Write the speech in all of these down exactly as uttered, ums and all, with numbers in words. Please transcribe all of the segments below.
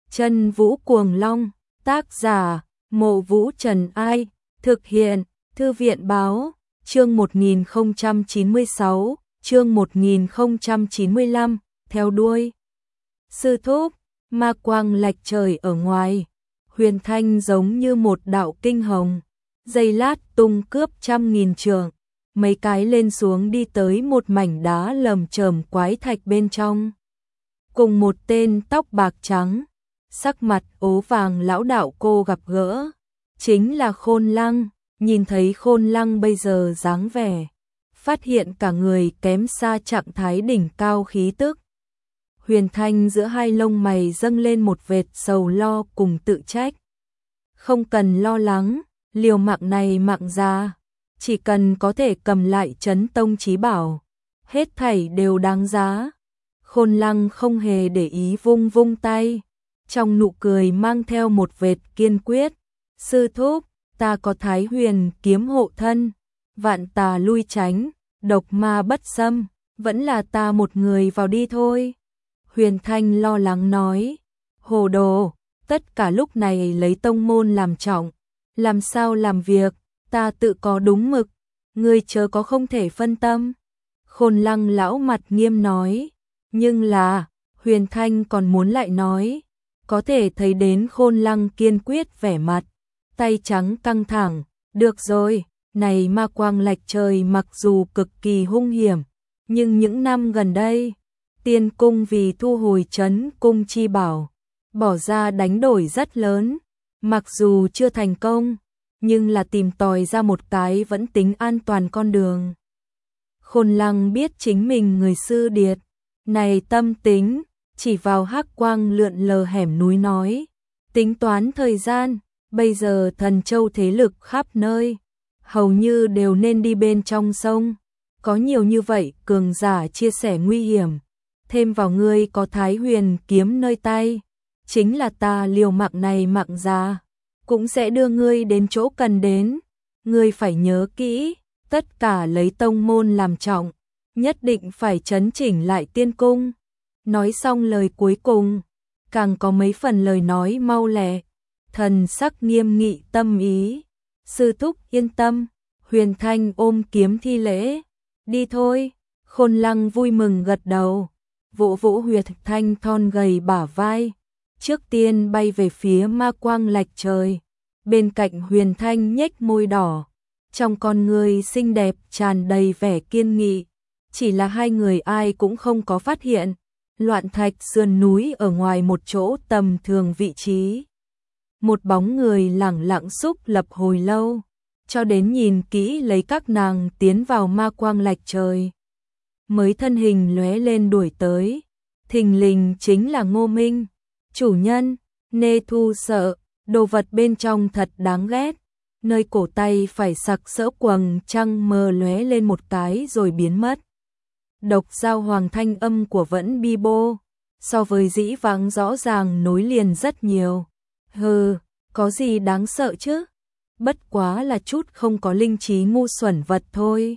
Chân Vũ Cuồng Long, tác giả, Mộ Vũ Trần Ai, thực hiện, Thư viện Báo, chương một nghìn không trăm chín mươi sáu, chương một nghìn không trăm chín mươi lăm, theo đuôi. Sư thúc, ma quang lạch trời ở ngoài, huyền thanh giống như một đạo kinh hồng, giây lát tung cướp trăm nghìn trượng, mấy cái lên xuống đi tới một mảnh đá lởm chởm quái thạch bên trong. Cùng một tên tóc bạc trắng, sắc mặt ố vàng lão đạo cô gặp gỡ, chính là Khôn Lăng. Nhìn thấy Khôn Lăng bây giờ dáng vẻ, phát hiện cả người kém xa trạng thái đỉnh cao khí tức. Huyền Thanh giữa hai lông mày dâng lên một vệt sầu lo cùng tự trách. Không cần lo lắng, liều mạng này mạng ra, chỉ cần có thể cầm lại Chấn Tông chí bảo, hết thảy đều đáng giá. Khôn Lăng không hề để ý vung vung tay, trong nụ cười mang theo một vệt kiên quyết. Sư thúc, ta có Thái Huyền kiếm hộ thân, vạn tà lui tránh, độc ma bất xâm, vẫn là ta một người vào đi thôi. Huyền Thanh lo lắng nói, hồ đồ, tất cả lúc này lấy tông môn làm trọng, làm sao làm việc, ta tự có đúng mực, ngươi chớ có không thể phân tâm. Khôn Lăng lão mặt nghiêm nói, nhưng là, Huyền Thanh còn muốn lại nói, có thể thấy đến Khôn Lăng kiên quyết vẻ mặt, tay trắng căng thẳng, được rồi, này ma quang lạch trời mặc dù cực kỳ hung hiểm, nhưng những năm gần đây, Tiên Cung vì thu hồi Trấn Cung chi bảo, bỏ ra đánh đổi rất lớn, mặc dù chưa thành công, nhưng là tìm tòi ra một cái vẫn tính an toàn con đường. Khôn Lăng biết chính mình người sư điệt, này tâm tính, chỉ vào hắc quang lượn lờ hẻm núi nói, tính toán thời gian, bây giờ Thần Châu thế lực khắp nơi, hầu như đều nên đi bên trong sông, có nhiều như vậy cường giả chia sẻ nguy hiểm, thêm vào ngươi có Thái Huyền kiếm nơi tay, chính là ta liều mạng này mạng ra, cũng sẽ đưa ngươi đến chỗ cần đến, ngươi phải nhớ kỹ, tất cả lấy tông môn làm trọng, nhất định phải chấn chỉnh lại Tiên Cung. Nói xong lời cuối cùng, càng có mấy phần lời nói mau lẹ, thần sắc nghiêm nghị tâm ý. Sư thúc yên tâm, Huyền Thanh ôm kiếm thi lễ, đi thôi. Khôn Lăng vui mừng gật đầu, vỗ vỗ Huyền Thanh thon gầy bả vai, trước tiên bay về phía ma quang lạch trời. Bên cạnh Huyền Thanh nhếch môi đỏ, trong con người xinh đẹp tràn đầy vẻ kiên nghị, chỉ là hai người ai cũng không có phát hiện. Loạn thạch sườn núi ở ngoài một chỗ tầm thường vị trí. Một bóng người lẳng lặng xúc lập hồi lâu, cho đến nhìn kỹ lấy các nàng tiến vào ma quang lạch trời. Mới thân hình lóe lên đuổi tới, thình lình chính là Ngô Minh. Chủ nhân, Nê Thu sợ, đồ vật bên trong thật đáng ghét. Nơi cổ tay phải sặc sỡ quầng trăng mờ lóe lên một cái rồi biến mất. Độc Giao Hoàng thanh âm của Vẫn Bi Bô, so với dĩ vãng rõ ràng nối liền rất nhiều. Hừ, có gì đáng sợ chứ? Bất quá là chút không có linh trí ngu xuẩn vật thôi.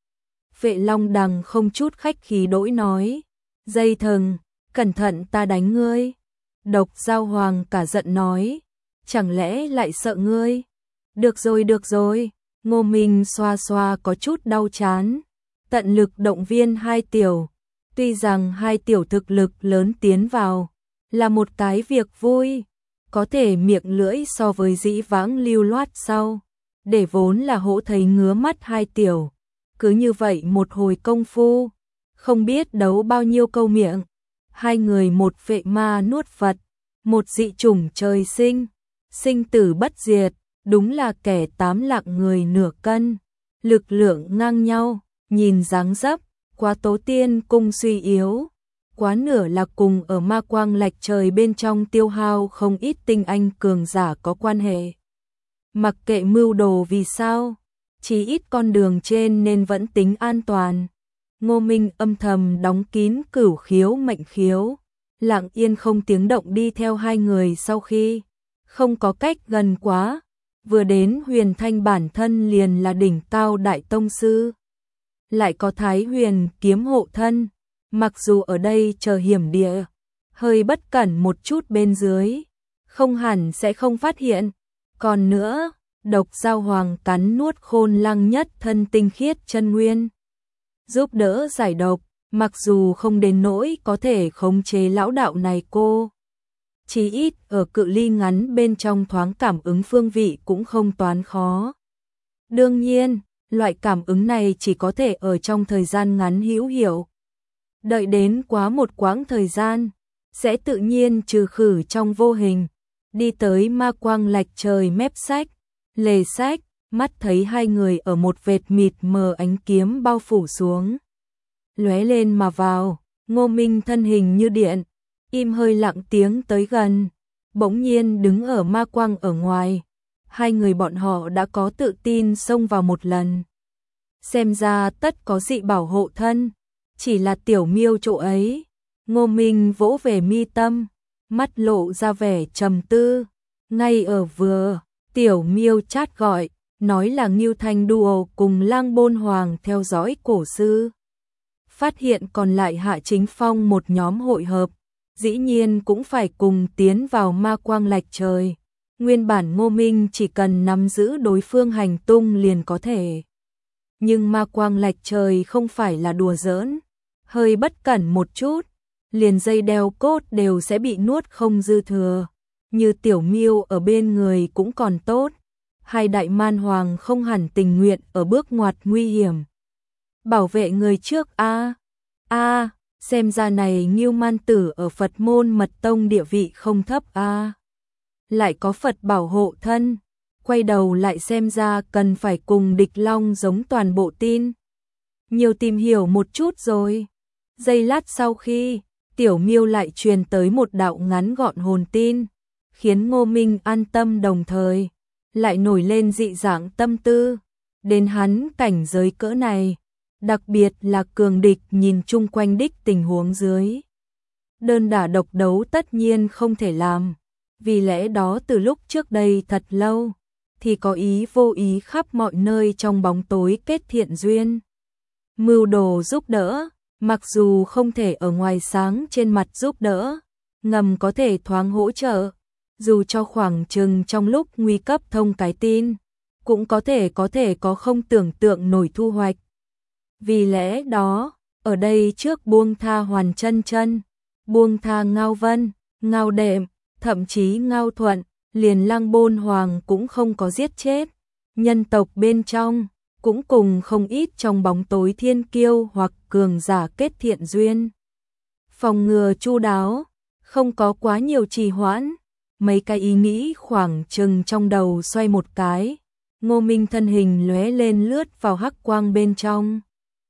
Vệ Long Đằng không chút khách khí đỗi nói, dây thừng, cẩn thận ta đánh ngươi. Độc Giao Hoàng cả giận nói, chẳng lẽ lại sợ ngươi? Được rồi được rồi, Ngô Minh xoa xoa có chút đau chán. Tận lực động viên hai tiểu, tuy rằng hai tiểu thực lực lớn tiến vào, là một cái việc vui, có thể miệng lưỡi so với dĩ vãng lưu loát sau, để vốn là hỗ thấy ngứa mắt hai tiểu, cứ như vậy một hồi công phu, không biết đấu bao nhiêu câu miệng, hai người một vệ ma nuốt Phật, một dị chủng trời sinh, sinh tử bất diệt, đúng là kẻ tám lạng người nửa cân, lực lượng ngang nhau. Nhìn dáng dấp, quá Tố Tiên Cung suy yếu, quá nửa là cùng ở ma quang lạch trời bên trong tiêu hao không ít tinh anh cường giả có quan hệ. Mặc kệ mưu đồ vì sao, chỉ ít con đường trên nên vẫn tính an toàn. Ngô Minh âm thầm đóng kín cửu khiếu mệnh khiếu, lặng yên không tiếng động đi theo hai người sau khi không có cách gần quá, vừa đến Huyền Thanh bản thân liền là đỉnh cao đại tông sư. Lại có Thái Huyền kiếm hộ thân, mặc dù ở đây chờ hiểm địa, hơi bất cẩn một chút bên dưới, không hẳn sẽ không phát hiện. Còn nữa, độc dao hoàng cắn nuốt Khôn Lăng nhất thân tinh khiết chân nguyên, giúp đỡ giải độc, mặc dù không đến nỗi có thể khống chế lão đạo này cô. Chí ít ở cự ly ngắn bên trong thoáng cảm ứng phương vị cũng không toán khó. Đương nhiên, loại cảm ứng này chỉ có thể ở trong thời gian ngắn hữu hiệu. Đợi đến quá một quãng thời gian, sẽ tự nhiên trừ khử trong vô hình. Đi tới ma quang lạch trời mép sách, lề sách, mắt thấy hai người ở một vệt mịt mờ ánh kiếm bao phủ xuống. Lóe lên mà vào, Ngô Minh thân hình như điện, im hơi lặng tiếng tới gần, bỗng nhiên đứng ở ma quang ở ngoài. Hai người bọn họ đã có tự tin xông vào một lần. Xem ra tất có dị bảo hộ thân, chỉ là tiểu miêu chỗ ấy. Ngô Minh vỗ về mi tâm, mắt lộ ra vẻ trầm tư. Ngay ở vừa, tiểu miêu chát gọi, nói là Ngưu Thanh Duo cùng Lang Bôn Hoàng theo dõi cổ sư. Phát hiện còn lại Hạ Chính Phong một nhóm hội hợp, dĩ nhiên cũng phải cùng tiến vào ma quang lạch trời. Nguyên bản Ngô Minh chỉ cần nắm giữ đối phương hành tung liền có thể. Nhưng ma quang lạch trời không phải là đùa giỡn, hơi bất cẩn một chút, liền dây đeo cốt đều sẽ bị nuốt không dư thừa. Như tiểu miêu ở bên người cũng còn tốt, hai đại man hoàng không hẳn tình nguyện ở bước ngoặt nguy hiểm. Bảo vệ người trước a a xem ra này Ngưu Man Tử ở Phật môn mật tông địa vị không thấp a lại có Phật bảo hộ thân, quay đầu lại xem ra cần phải cùng địch long giống toàn bộ tin. Nhiều tìm hiểu một chút rồi. Giây lát sau khi, tiểu miêu lại truyền tới một đạo ngắn gọn hồn tin, khiến Ngô Minh an tâm đồng thời, lại nổi lên dị dạng tâm tư. Đến hắn cảnh giới cỡ này, đặc biệt là cường địch nhìn chung quanh đích tình huống dưới. Đơn đả độc đấu tất nhiên không thể làm. Vì lẽ đó từ lúc trước đây thật lâu, thì có ý vô ý khắp mọi nơi trong bóng tối kết thiện duyên. Mưu đồ giúp đỡ, mặc dù không thể ở ngoài sáng trên mặt giúp đỡ, ngầm có thể thoáng hỗ trợ, dù cho khoảng chừng trong lúc nguy cấp thông cái tin, cũng có thể có thể có không tưởng tượng nổi thu hoạch. Vì lẽ đó, ở đây trước buông tha Hoàn Chân Chân, buông tha Ngao Vân, Ngao Đệm, thậm chí Ngao Thuận, liền Lang Bôn Hoàng cũng không có giết chết. Nhân tộc bên trong, cũng cùng không ít trong bóng tối thiên kiêu hoặc cường giả kết thiện duyên. Phòng ngừa chu đáo, không có quá nhiều trì hoãn, mấy cái ý nghĩ khoảng chừng trong đầu xoay một cái. Ngô Minh thân hình lóe lên lướt vào hắc quang bên trong.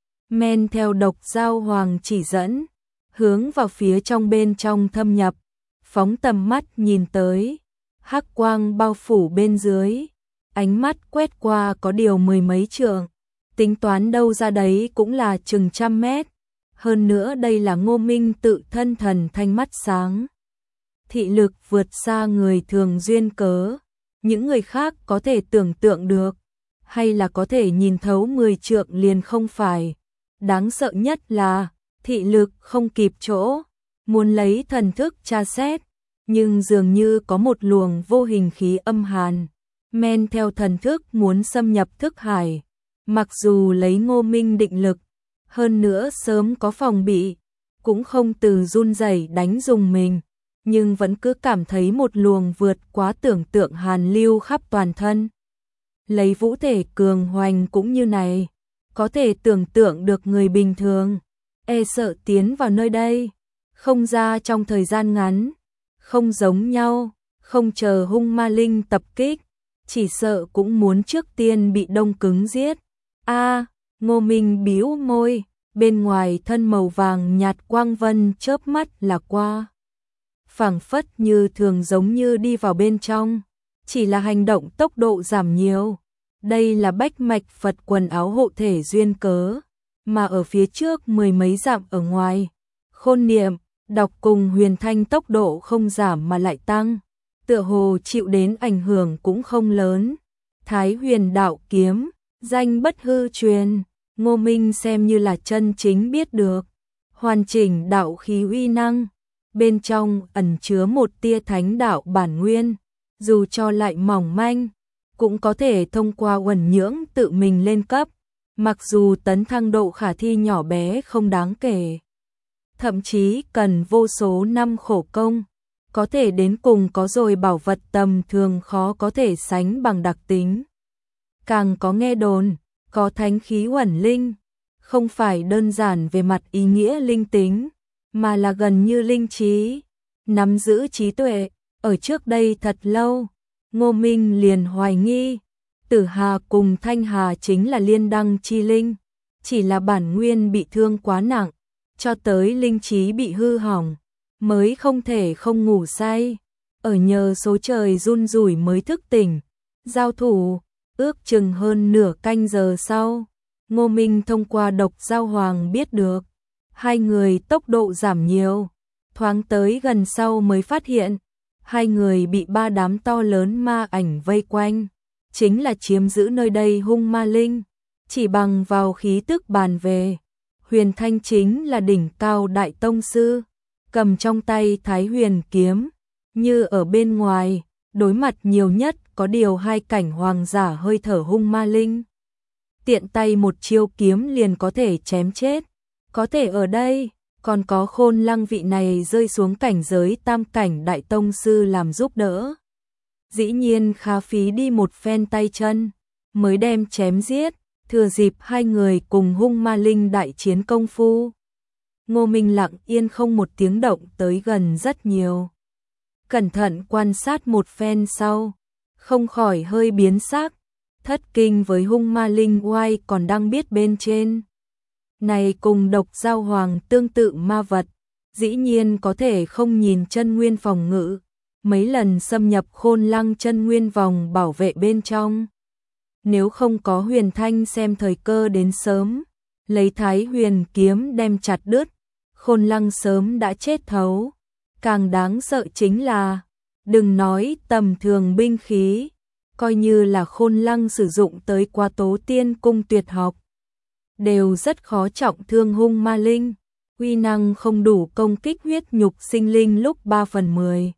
Men theo độc dao hoàng chỉ dẫn, hướng vào phía trong bên trong thâm nhập, phóng tầm mắt nhìn tới, hắc quang bao phủ bên dưới, ánh mắt quét qua có điều mười mấy trượng, tính toán đâu ra đấy cũng là chừng trăm mét. Hơn nữa đây là Ngô Minh tự thân thần thanh mắt sáng, thị lực vượt xa người thường duyên cớ. Những người khác có thể tưởng tượng được, hay là có thể nhìn thấu mười trượng liền không phải. Đáng sợ nhất là, thị lực không kịp chỗ, muốn lấy thần thức tra xét, nhưng dường như có một luồng vô hình khí âm hàn, men theo thần thức muốn xâm nhập thức hải. Mặc dù lấy Ngô Minh định lực, hơn nữa sớm có phòng bị, cũng không từ run rẩy đánh dùng mình, nhưng vẫn cứ cảm thấy một luồng vượt quá tưởng tượng hàn lưu khắp toàn thân. Lấy vũ thể cường hoành cũng như này, có thể tưởng tượng được người bình thường, e sợ tiến vào nơi đây, không ra trong thời gian ngắn, không giống nhau, không chờ hung ma linh tập kích, chỉ sợ cũng muốn trước tiên bị đông cứng giết. A, Ngô Minh bĩu môi, bên ngoài thân màu vàng nhạt quang vân chớp mắt là qua. Phảng phất như thường giống như đi vào bên trong, chỉ là hành động tốc độ giảm nhiều. Đây là bách mạch Phật quần áo hộ thể duyên cớ, mà ở phía trước mười mấy dặm ở ngoài, Khôn Niệm, Đọc cùng Huyền Thanh tốc độ không giảm mà lại tăng, tựa hồ chịu đến ảnh hưởng cũng không lớn. Thái Huyền đạo kiếm, danh bất hư truyền, Ngô Minh xem như là chân chính biết được, hoàn chỉnh đạo khí uy năng, bên trong ẩn chứa một tia thánh đạo bản nguyên, dù cho lại mỏng manh, cũng có thể thông qua uẩn nhưỡng tự mình lên cấp, mặc dù tấn thăng độ khả thi nhỏ bé không đáng kể. Thậm chí cần vô số năm khổ công, có thể đến cùng có rồi bảo vật tầm thường khó có thể sánh bằng đặc tính. Càng có nghe đồn, có thánh khí uẩn linh, không phải đơn giản về mặt ý nghĩa linh tính, mà là gần như linh trí, nắm giữ trí tuệ. Ở trước đây thật lâu, Ngô Minh liền hoài nghi, Tử Hà cùng Thanh Hà chính là liên đăng chi linh, chỉ là bản nguyên bị thương quá nặng, cho tới linh trí bị hư hỏng, mới không thể không ngủ say, ở nhờ số trời run rủi mới thức tỉnh. Giao thủ, ước chừng hơn nửa canh giờ sau, Ngô Minh thông qua độc giao hoàng biết được, hai người tốc độ giảm nhiều, thoáng tới gần sau mới phát hiện, hai người bị ba đám to lớn ma ảnh vây quanh, chính là chiếm giữ nơi đây hung ma linh, chỉ bằng vào khí tức bàn về. Huyền Thanh chính là đỉnh cao đại tông sư, cầm trong tay Thái Huyền kiếm, như ở bên ngoài, đối mặt nhiều nhất có điều hai cảnh hoàng giả hơi thở hung ma linh. Tiện tay một chiêu kiếm liền có thể chém chết, có thể ở đây, còn có Khôn Lăng vị này rơi xuống cảnh giới tam cảnh đại tông sư làm giúp đỡ. Dĩ nhiên khá phí đi một phen tay chân, mới đem chém giết, thừa dịp hai người cùng hung ma linh đại chiến công phu. Ngô Minh lặng yên không một tiếng động tới gần rất nhiều. Cẩn thận quan sát một phen sau, không khỏi hơi biến sắc, thất kinh với hung ma linh oai còn đang biết bên trên. Này cùng độc giao hoàng tương tự ma vật, dĩ nhiên có thể không nhìn chân nguyên phòng ngự, mấy lần xâm nhập Khôn Lăng chân nguyên vòng bảo vệ bên trong. Nếu không có Huyền Thanh xem thời cơ đến sớm, lấy Thái Huyền kiếm đem chặt đứt, Khôn Lăng sớm đã chết thấu. Càng đáng sợ chính là, đừng nói tầm thường binh khí, coi như là Khôn Lăng sử dụng tới qua Tố Tiên cung tuyệt học, đều rất khó trọng thương hung ma linh, uy năng không đủ công kích huyết nhục sinh linh lúc ba phần mười.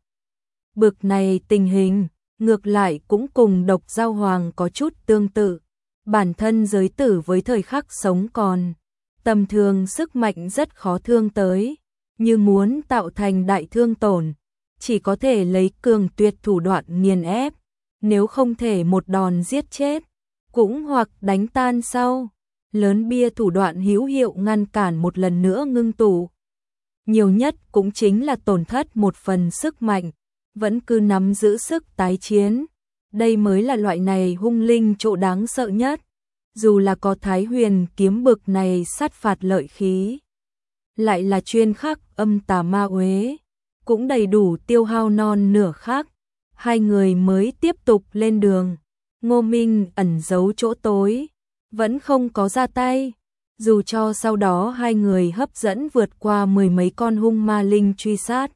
Bực này tình hình, ngược lại cũng cùng độc giao hoàng có chút tương tự, bản thân giới tử với thời khắc sống còn, tầm thường sức mạnh rất khó thương tới, như muốn tạo thành đại thương tổn, chỉ có thể lấy cường tuyệt thủ đoạn nghiền ép, nếu không thể một đòn giết chết, cũng hoặc đánh tan sau, lớn bia thủ đoạn hữu hiệu ngăn cản một lần nữa ngưng tụ. Nhiều nhất cũng chính là tổn thất một phần sức mạnh, vẫn cứ nắm giữ sức tái chiến. Đây mới là loại này hung linh chỗ đáng sợ nhất, dù là có Thái Huyền kiếm bực này sát phạt lợi khí, lại là chuyên khắc âm tà ma uế, cũng đầy đủ tiêu hao non nửa khắc. Hai người mới tiếp tục lên đường. Ngô Minh ẩn giấu chỗ tối, vẫn không có ra tay, dù cho sau đó hai người hấp dẫn vượt qua mười mấy con hung ma linh truy sát.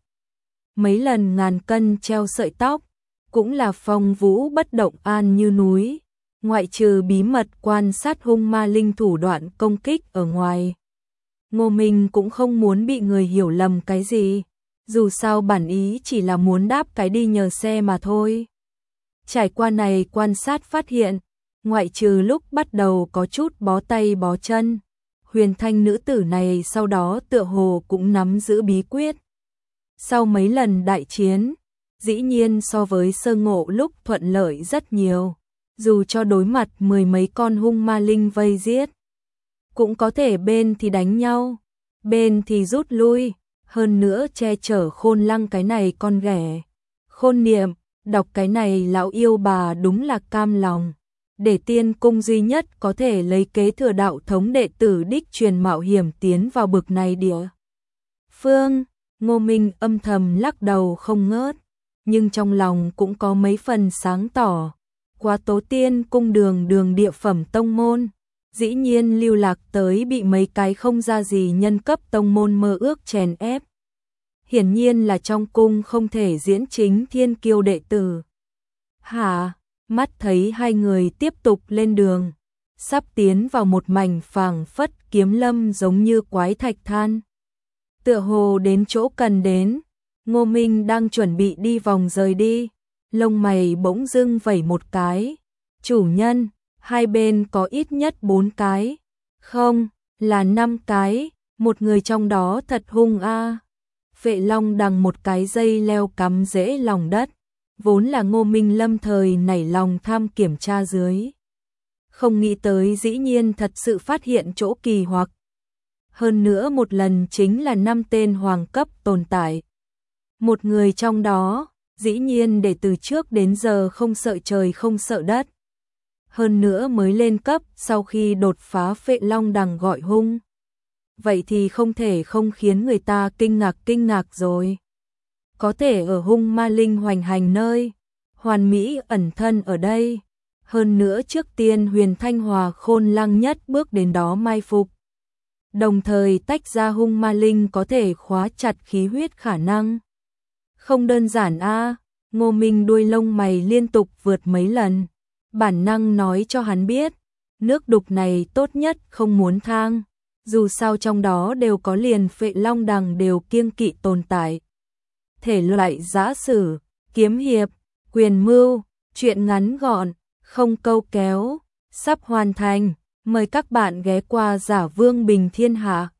Mấy lần ngàn cân treo sợi tóc, cũng là phong vũ bất động an như núi, ngoại trừ bí mật quan sát hung ma linh thủ đoạn công kích ở ngoài. Ngô Minh cũng không muốn bị người hiểu lầm cái gì, dù sao bản ý chỉ là muốn đáp cái đi nhờ xe mà thôi. Trải qua này quan sát phát hiện, ngoại trừ lúc bắt đầu có chút bó tay bó chân, Huyền Thanh nữ tử này sau đó tựa hồ cũng nắm giữ bí quyết. Sau mấy lần đại chiến, dĩ nhiên so với sơ ngộ lúc thuận lợi rất nhiều, dù cho đối mặt mười mấy con hung ma linh vây giết, cũng có thể bên thì đánh nhau, bên thì rút lui, hơn nữa che chở Khôn Lăng cái này con ghẻ. Khôn Niệm, đọc cái này lão yêu bà đúng là cam lòng, để Tiên cung duy nhất có thể lấy kế thừa đạo thống đệ tử đích truyền mạo hiểm tiến vào bực này địa phương. Ngô Minh âm thầm lắc đầu không ngớt, nhưng trong lòng cũng có mấy phần sáng tỏ. Qua Tố Tiên cung đường đường địa phẩm tông môn, dĩ nhiên lưu lạc tới bị mấy cái không ra gì nhân cấp tông môn mơ ước chèn ép. Hiển nhiên là trong cung không thể diễn chính thiên kiêu đệ tử. Hả? Mắt thấy hai người tiếp tục lên đường, sắp tiến vào một mảnh phảng phất kiếm lâm giống như quái thạch than. Tựa hồ đến chỗ cần đến, Ngô Minh đang chuẩn bị đi vòng rời đi, lông mày bỗng dưng vẩy một cái. Chủ nhân, hai bên có ít nhất bốn cái. Không, là năm cái, một người trong đó thật hung a. À. Phệ Long đằng một cái dây leo cắm rễ lòng đất, vốn là Ngô Minh lâm thời nảy lòng tham kiểm tra dưới. Không nghĩ tới dĩ nhiên thật sự phát hiện chỗ kỳ hoặc. Hơn nữa một lần chính là năm tên hoàng cấp tồn tại. Một người trong đó, dĩ nhiên để từ trước đến giờ không sợ trời không sợ đất. Hơn nữa mới lên cấp sau khi đột phá Phệ Long đằng gọi hung. Vậy thì không thể không khiến người ta kinh ngạc kinh ngạc rồi. Có thể ở hung ma linh hoành hành nơi, hoàn mỹ ẩn thân ở đây. Hơn nữa trước tiên Huyền Thanh Hòa khôn lăng nhất bước đến đó mai phục. Đồng thời tách ra hung ma linh có thể khóa chặt khí huyết khả năng. Không đơn giản a. À, Ngô Minh đuôi lông mày liên tục vượt mấy lần. Bản năng nói cho hắn biết, nước đục này tốt nhất không muốn thang. Dù sao trong đó đều có liền Phệ Long đằng đều kiêng kỵ tồn tại. Thể loại giã sử, kiếm hiệp, quyền mưu, truyện ngắn gọn, không câu kéo, sắp hoàn thành. Mời các bạn ghé qua Giả Vương Bình Thiên Hạ.